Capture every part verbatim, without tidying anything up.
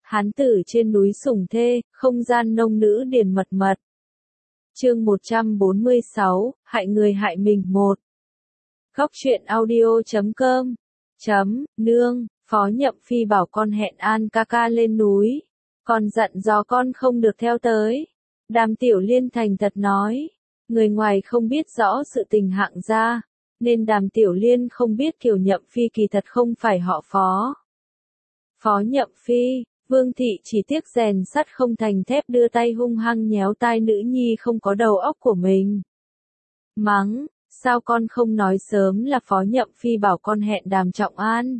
Hán tử trên núi sủng thê, không gian nông nữ điền mật mật. Chương một trăm bốn mươi sáu, hại người hại mình một. Góc truyện audio chấm com. Chấm, nương, Phó Nhậm Phi bảo con hẹn An ca ca lên núi. Còn dặn dò con không được theo tới. Đàm Tiểu Liên thành thật nói. Người ngoài không biết rõ sự tình hạng gia, nên Đàm Tiểu Liên không biết Kiều Nhậm Phi kỳ thật không phải họ Phó. Phó Nhậm Phi, Vương thị chỉ tiếc rèn sắt không thành thép đưa tay hung hăng nhéo tai nữ nhi không có đầu óc của mình. Mắng, sao con không nói sớm là Phó Nhậm Phi bảo con hẹn Đàm Trọng An.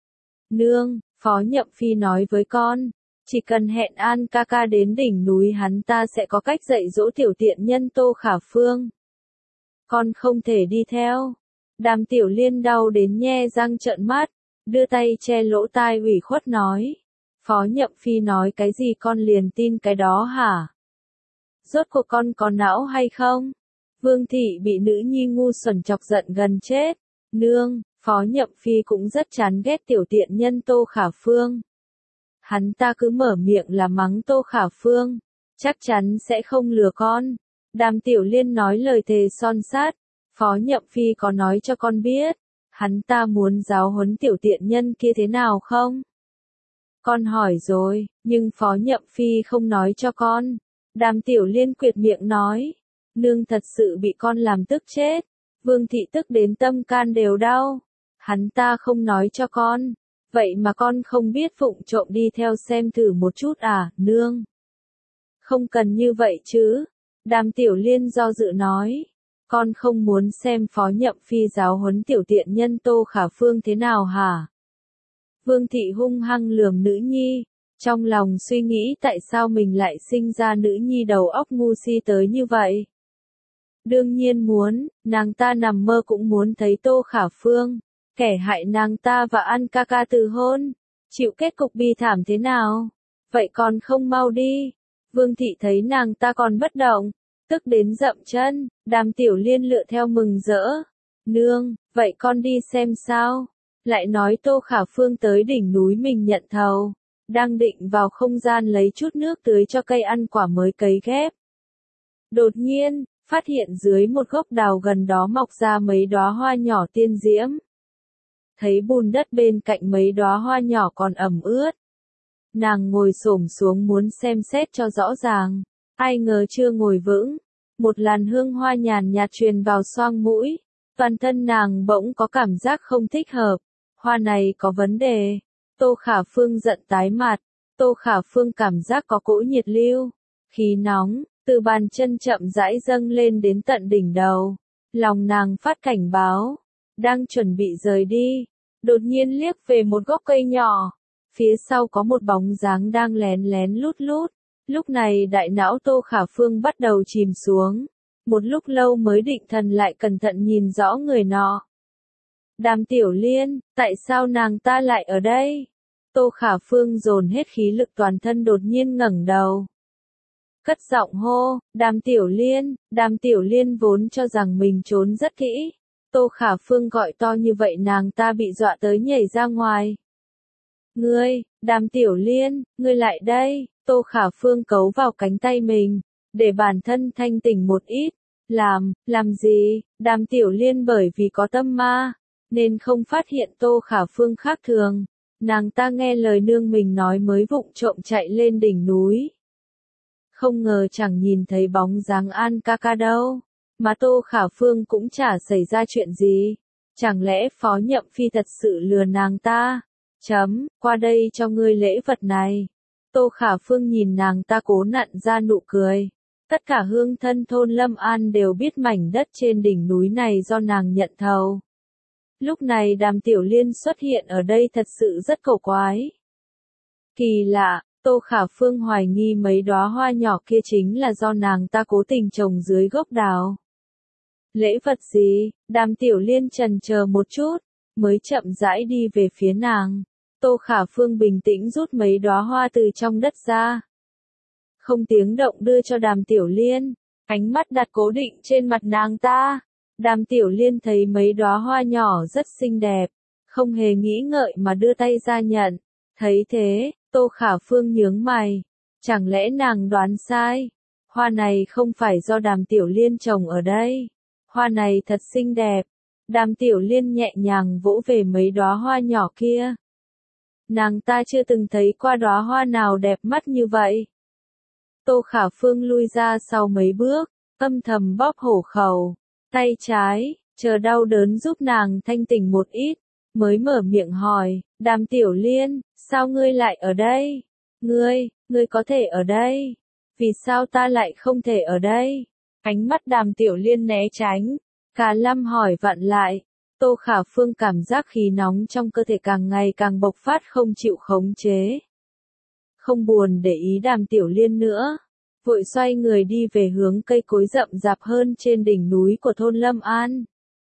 Nương, Phó Nhậm Phi nói với con, chỉ cần hẹn An ca ca đến đỉnh núi hắn ta sẽ có cách dạy dỗ tiểu tiện nhân Tô Khả Phương. Con không thể đi theo. Đàm Tiểu Liên đau đến nhe răng trợn mắt, đưa tay che lỗ tai ủy khuất nói. Phó Nhậm Phi nói cái gì con liền tin cái đó hả? Rốt cuộc con có não hay không? Vương thị bị nữ nhi ngu xuẩn chọc giận gần chết. Nương, Phó Nhậm Phi cũng rất chán ghét tiểu tiện nhân Tô Khả Phương. Hắn ta cứ mở miệng là mắng Tô Khả Phương, chắc chắn sẽ không lừa con. Đàm Tiểu Liên nói lời thề son sắt. Phó Nhậm Phi có nói cho con biết, hắn ta muốn giáo huấn tiểu tiện nhân kia thế nào không? Con hỏi rồi, nhưng Phó Nhậm Phi không nói cho con. Đàm Tiểu Liên quyệt miệng nói, nương thật sự bị con làm tức chết. Vương thị tức đến tâm can đều đau. Hắn ta không nói cho con, vậy mà con không biết phụng trộm đi theo xem thử một chút à, nương? Không cần như vậy chứ. Đàm Tiểu Liên do dự nói, con không muốn xem Phó Nhậm Phi giáo huấn tiểu tiện nhân Tô Khả Phương thế nào hả? Vương thị hung hăng lườm nữ nhi, trong lòng suy nghĩ tại sao mình lại sinh ra nữ nhi đầu óc ngu si tới như vậy. Đương nhiên muốn, nàng ta nằm mơ cũng muốn thấy Tô Khả Phương, kẻ hại nàng ta và An ca ca từ hôn, chịu kết cục bi thảm thế nào? Vậy còn không mau đi. Vương thị thấy nàng ta còn bất động, tức đến dậm chân. Đàm Tiểu Liên lựa theo mừng rỡ. Nương, vậy con đi xem sao? Lại nói Tô Khả Phương tới đỉnh núi mình nhận thầu, đang định vào không gian lấy chút nước tưới cho cây ăn quả mới cấy ghép. Đột nhiên, phát hiện dưới một gốc đào gần đó mọc ra mấy đóa hoa nhỏ tiên diễm. Thấy bùn đất bên cạnh mấy đóa hoa nhỏ còn ẩm ướt. Nàng ngồi xổm xuống muốn xem xét cho rõ ràng, ai ngờ chưa ngồi vững. Một làn hương hoa nhàn nhạt truyền vào xoang mũi, toàn thân nàng bỗng có cảm giác không thích hợp. Hoa này có vấn đề. Tô Khả Phương giận tái mặt. Tô Khả Phương cảm giác có cỗ nhiệt lưu, khí nóng, từ bàn chân chậm rãi dâng lên đến tận đỉnh đầu. Lòng nàng phát cảnh báo, đang chuẩn bị rời đi, đột nhiên liếc về một gốc cây nhỏ. Phía sau có một bóng dáng đang lén lén lút lút. Lúc này đại não Tô Khả Phương bắt đầu chìm xuống. Một lúc lâu mới định thần lại cẩn thận nhìn rõ người nọ. Đàm Tiểu Liên, tại sao nàng ta lại ở đây? Tô Khả Phương dồn hết khí lực toàn thân đột nhiên ngẩng đầu. Cất giọng hô, Đàm Tiểu Liên. Đàm Tiểu Liên vốn cho rằng mình trốn rất kỹ. Tô Khả Phương gọi to như vậy nàng ta bị dọa tới nhảy ra ngoài. Ngươi, Đàm Tiểu Liên, ngươi lại đây. Tô Khả Phương cấu vào cánh tay mình, để bản thân thanh tỉnh một ít. Làm, làm gì? Đàm Tiểu Liên bởi vì có tâm ma, nên không phát hiện Tô Khả Phương khác thường. Nàng ta nghe lời nương mình nói mới vụng trộm chạy lên đỉnh núi. Không ngờ chẳng nhìn thấy bóng dáng An ca ca đâu. Mà Tô Khả Phương cũng chả xảy ra chuyện gì. Chẳng lẽ Phó Nhậm Phi thật sự lừa nàng ta? Chấm, qua đây cho ngươi lễ vật này. Tô Khả Phương nhìn nàng ta cố nặn ra nụ cười. Tất cả hương thân thôn Lâm An đều biết mảnh đất trên đỉnh núi này do nàng nhận thầu. Lúc này Đàm Tiểu Liên xuất hiện ở đây thật sự rất cổ quái. Kỳ lạ, Tô Khả Phương hoài nghi mấy đóa hoa nhỏ kia chính là do nàng ta cố tình trồng dưới gốc đào. Lễ vật gì? Đàm Tiểu Liên chần chờ một chút, mới chậm rãi đi về phía nàng. Tô Khả Phương bình tĩnh rút mấy đóa hoa từ trong đất ra. Không tiếng động đưa cho Đàm Tiểu Liên, ánh mắt đặt cố định trên mặt nàng ta. Đàm Tiểu Liên thấy mấy đóa hoa nhỏ rất xinh đẹp, không hề nghĩ ngợi mà đưa tay ra nhận. Thấy thế, Tô Khả Phương nhướng mày. Chẳng lẽ nàng đoán sai? Hoa này không phải do Đàm Tiểu Liên trồng ở đây. Hoa này thật xinh đẹp. Đàm Tiểu Liên nhẹ nhàng vỗ về mấy đóa hoa nhỏ kia. Nàng ta chưa từng thấy qua đóa hoa nào đẹp mắt như vậy. Tô Khả Phương lui ra sau mấy bước, âm thầm bóp hổ khẩu, tay trái, chờ đau đớn giúp nàng thanh tỉnh một ít, mới mở miệng hỏi, Đàm Tiểu Liên, sao ngươi lại ở đây? Ngươi, ngươi có thể ở đây. Vì sao ta lại không thể ở đây? Ánh mắt Đàm Tiểu Liên né tránh, Cả Lâm hỏi vặn lại. Tô Khả Phương cảm giác khí nóng trong cơ thể càng ngày càng bộc phát không chịu khống chế. Không buồn để ý Đàm Tiểu Liên nữa, vội xoay người đi về hướng cây cối rậm rạp hơn trên đỉnh núi của thôn Lâm An.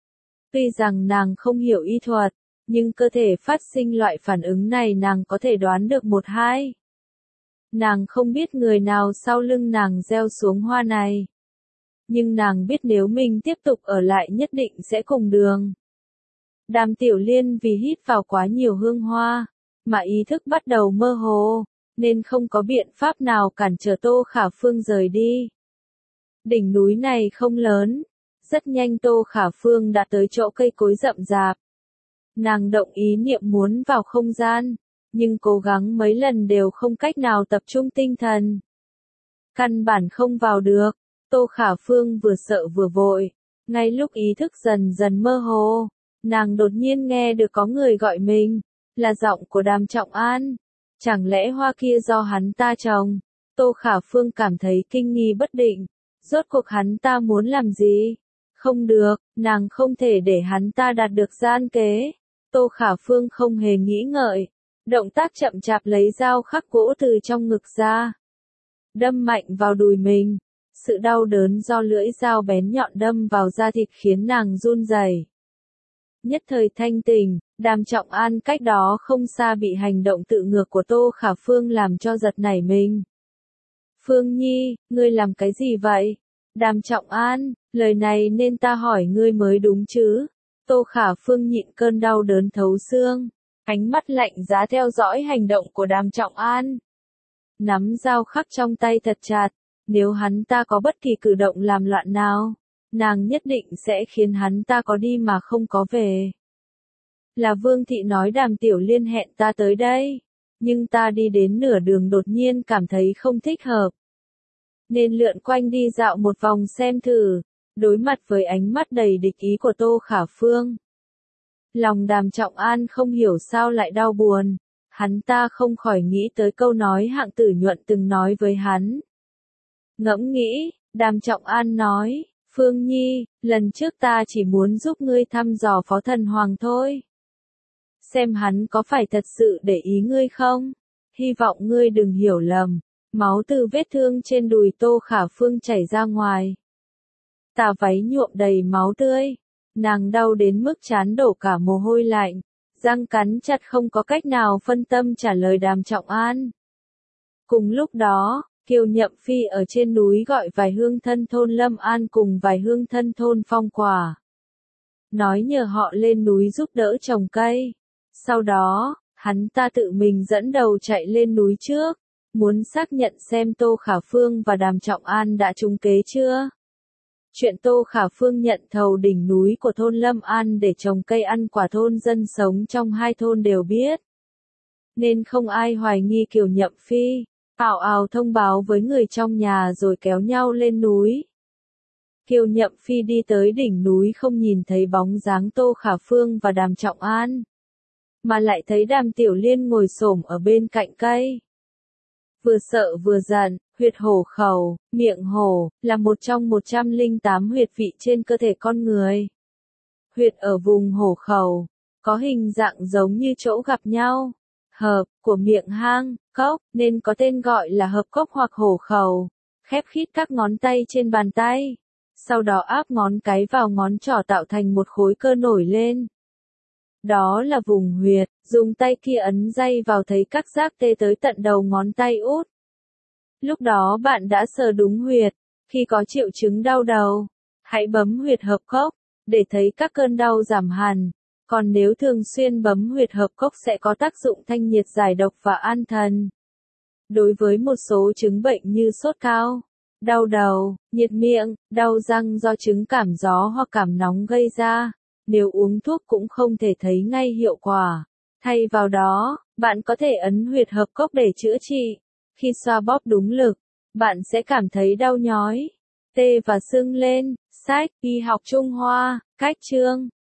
Tuy rằng nàng không hiểu y thuật, nhưng cơ thể phát sinh loại phản ứng này nàng có thể đoán được một hai. Nàng không biết người nào sau lưng nàng gieo xuống hoa này. Nhưng nàng biết nếu mình tiếp tục ở lại nhất định sẽ cùng đường. Đàm Tiểu Liên vì hít vào quá nhiều hương hoa, mà ý thức bắt đầu mơ hồ, nên không có biện pháp nào cản trở Tô Khả Phương rời đi. Đỉnh núi này không lớn, rất nhanh Tô Khả Phương đã tới chỗ cây cối rậm rạp. Nàng động ý niệm muốn vào không gian, nhưng cố gắng mấy lần đều không cách nào tập trung tinh thần. Căn bản không vào được, Tô Khả Phương vừa sợ vừa vội, ngay lúc ý thức dần dần mơ hồ, nàng đột nhiên nghe được có người gọi mình, là giọng của Đàm Trọng An. Chẳng lẽ hoa kia do hắn ta trồng? Tô Khả Phương cảm thấy kinh nghi bất định, rốt cuộc hắn ta muốn làm gì? Không được, nàng không thể để hắn ta đạt được gian kế. Tô Khả Phương không hề nghĩ ngợi, động tác chậm chạp lấy dao khắc gỗ từ trong ngực ra, đâm mạnh vào đùi mình. Sự đau đớn do lưỡi dao bén nhọn đâm vào da thịt khiến nàng run rẩy. Nhất thời thanh tỉnh, Đàm Trọng An cách đó không xa bị hành động tự ngược của Tô Khả Phương làm cho giật nảy mình. Phương Nhi, ngươi làm cái gì vậy? Đàm Trọng An, lời này nên ta hỏi ngươi mới đúng chứ? Tô Khả Phương nhịn cơn đau đớn thấu xương, ánh mắt lạnh giá theo dõi hành động của Đàm Trọng An. Nắm dao khắc trong tay thật chặt, nếu hắn ta có bất kỳ cử động làm loạn nào, nàng nhất định sẽ khiến hắn ta có đi mà không có về. Là Vương Thị nói Đàm Tiểu Liên hẹn ta tới đây, nhưng ta đi đến nửa đường đột nhiên cảm thấy không thích hợp, nên lượn quanh đi dạo một vòng xem thử. Đối mặt với ánh mắt đầy địch ý của Tô Khả Phương, lòng Đàm Trọng An không hiểu sao lại đau buồn, hắn ta không khỏi nghĩ tới câu nói Hạng Tử Nhuận từng nói với hắn. Ngẫm nghĩ, Đàm Trọng An nói, Phương Nhi, lần trước ta chỉ muốn giúp ngươi thăm dò Phó Thần Hoàng thôi. Xem hắn có phải thật sự để ý ngươi không? Hy vọng ngươi đừng hiểu lầm. Máu từ vết thương trên đùi Tô Khả Phương chảy ra ngoài. Tà váy nhuộm đầy máu tươi. Nàng đau đến mức trán đổ cả mồ hôi lạnh. Răng cắn chặt không có cách nào phân tâm trả lời Đàm Trọng An. Cùng lúc đó, Kiều Nhậm Phi ở trên núi gọi vài hương thân thôn Lâm An cùng vài hương thân thôn Phong Quả. Nói nhờ họ lên núi giúp đỡ trồng cây. Sau đó, hắn ta tự mình dẫn đầu chạy lên núi trước, muốn xác nhận xem Tô Khả Phương và Đàm Trọng An đã trúng kế chưa. Chuyện Tô Khả Phương nhận thầu đỉnh núi của thôn Lâm An để trồng cây ăn quả thôn dân sống trong hai thôn đều biết. Nên không ai hoài nghi Kiều Nhậm Phi, ào ào thông báo với người trong nhà rồi kéo nhau lên núi. Kiều Nhậm Phi đi tới đỉnh núi không nhìn thấy bóng dáng Tô Khả Phương và Đàm Trọng An, mà lại thấy Đàm Tiểu Liên ngồi xổm ở bên cạnh cây. Vừa sợ vừa giận, huyệt hổ khẩu, miệng hổ, là một trong một trăm lẻ tám huyệt vị trên cơ thể con người. Huyệt ở vùng hổ khẩu, có hình dạng giống như chỗ gặp nhau, hợp, của miệng hang, cốc, nên có tên gọi là hợp cốc hoặc hổ khẩu. Khép khít các ngón tay trên bàn tay, sau đó áp ngón cái vào ngón trỏ tạo thành một khối cơ nổi lên. Đó là vùng huyệt, dùng tay kia ấn day vào thấy các giác tê tới tận đầu ngón tay út. Lúc đó bạn đã sờ đúng huyệt, khi có triệu chứng đau đầu, hãy bấm huyệt hợp cốc, để thấy các cơn đau giảm hẳn, Còn nếu thường xuyên bấm huyệt hợp cốc sẽ có tác dụng thanh nhiệt giải độc và an thần. Đối với một số chứng bệnh như sốt cao, đau đầu, nhiệt miệng, đau răng do chứng cảm gió hoặc cảm nóng gây ra, nếu uống thuốc cũng không thể thấy ngay hiệu quả. Thay vào đó, bạn có thể ấn huyệt hợp cốc để chữa trị. Khi xoa bóp đúng lực, bạn sẽ cảm thấy đau nhói, tê và sưng lên. Sách Y học Trung Hoa, cách chương